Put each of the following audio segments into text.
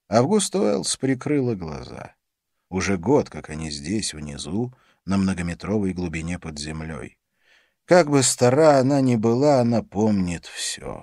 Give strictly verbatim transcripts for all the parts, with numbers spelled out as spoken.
Августа Уэллс прикрыла глаза. Уже год, как они здесь, внизу, на многометровой глубине под землей. Как бы стара она ни была, она помнит все.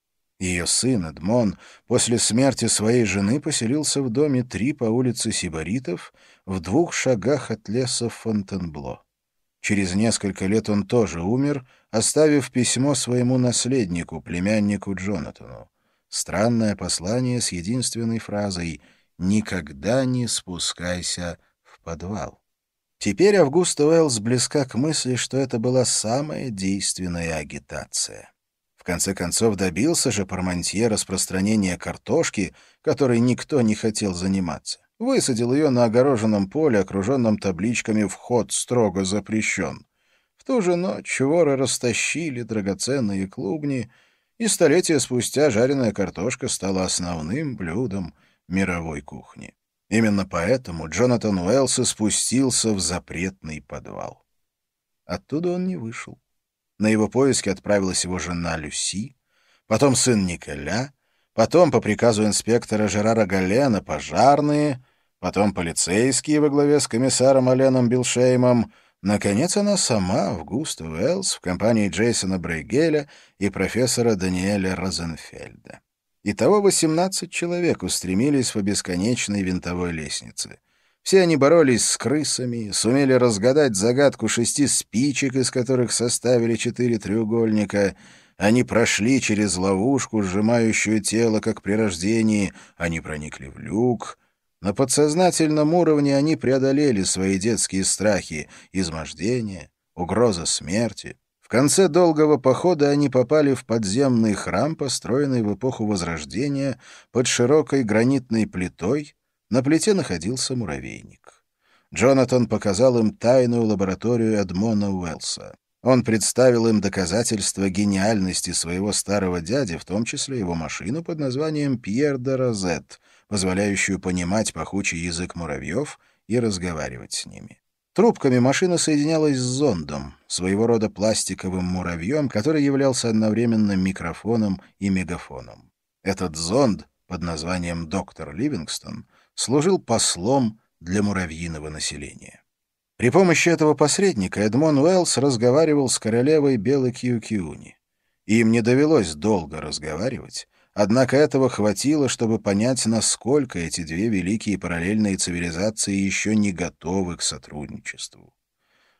Ее сын Эдмон после смерти своей жены поселился в доме три по улице Сибаритов в двух шагах от леса Фонтенбло. Через несколько лет он тоже умер, оставив письмо своему наследнику, племяннику Джонатану. Странное послание с единственной фразой «Никогда не спускайся в подвал». Теперь Августа Уэллс близка к мысли, что это была самая действенная агитация. В конце концов, добился же Пармантье распространения картошки, которой никто не хотел заниматься. Высадил ее на огороженном поле, окруженном табличками «Вход строго запрещен». В ту же ночь воры растащили драгоценные клубни, и столетия спустя жареная картошка стала основным блюдом мировой кухни. Именно поэтому Джонатан Уэллс и спустился в запретный подвал. Оттуда он не вышел. На его поиски отправилась его жена Люси, потом сын Николя, потом, по приказу инспектора Жерара Галлена, пожарные, потом полицейские во главе с комиссаром Аленом Билшеймом. Наконец, она сама, Августа Уэллс, в компании Джейсона Брейгеля и профессора Даниэля Розенфельда. Итого восемнадцать человек устремились по бесконечной винтовой лестнице. Все они боролись с крысами, сумели разгадать загадку шести спичек, из которых составили четыре треугольника. Они прошли через ловушку, сжимающую тело, как при рождении. Они проникли в люк. На подсознательном уровне они преодолели свои детские страхи, измождение, угроза смерти. В конце долгого похода они попали в подземный храм, построенный в эпоху Возрождения под широкой гранитной плитой. На плите находился муравейник. Джонатан показал им тайную лабораторию Эдмона Уэллса. Он представил им доказательства гениальности своего старого дяди, в том числе его машину под названием «Пьер де Розет», позволяющую понимать пахучий язык муравьев и разговаривать с ними. Трубками машина соединялась с зондом, своего рода пластиковым муравьем, который являлся одновременно микрофоном и мегафоном. Этот зонд под названием «Доктор Ливингстон» служил послом для муравьиного населения. При помощи этого посредника Эдмон Уэллс разговаривал с королевой Белой Кью-Киуни. Им не довелось долго разговаривать, однако этого хватило, чтобы понять, насколько эти две великие параллельные цивилизации еще не готовы к сотрудничеству.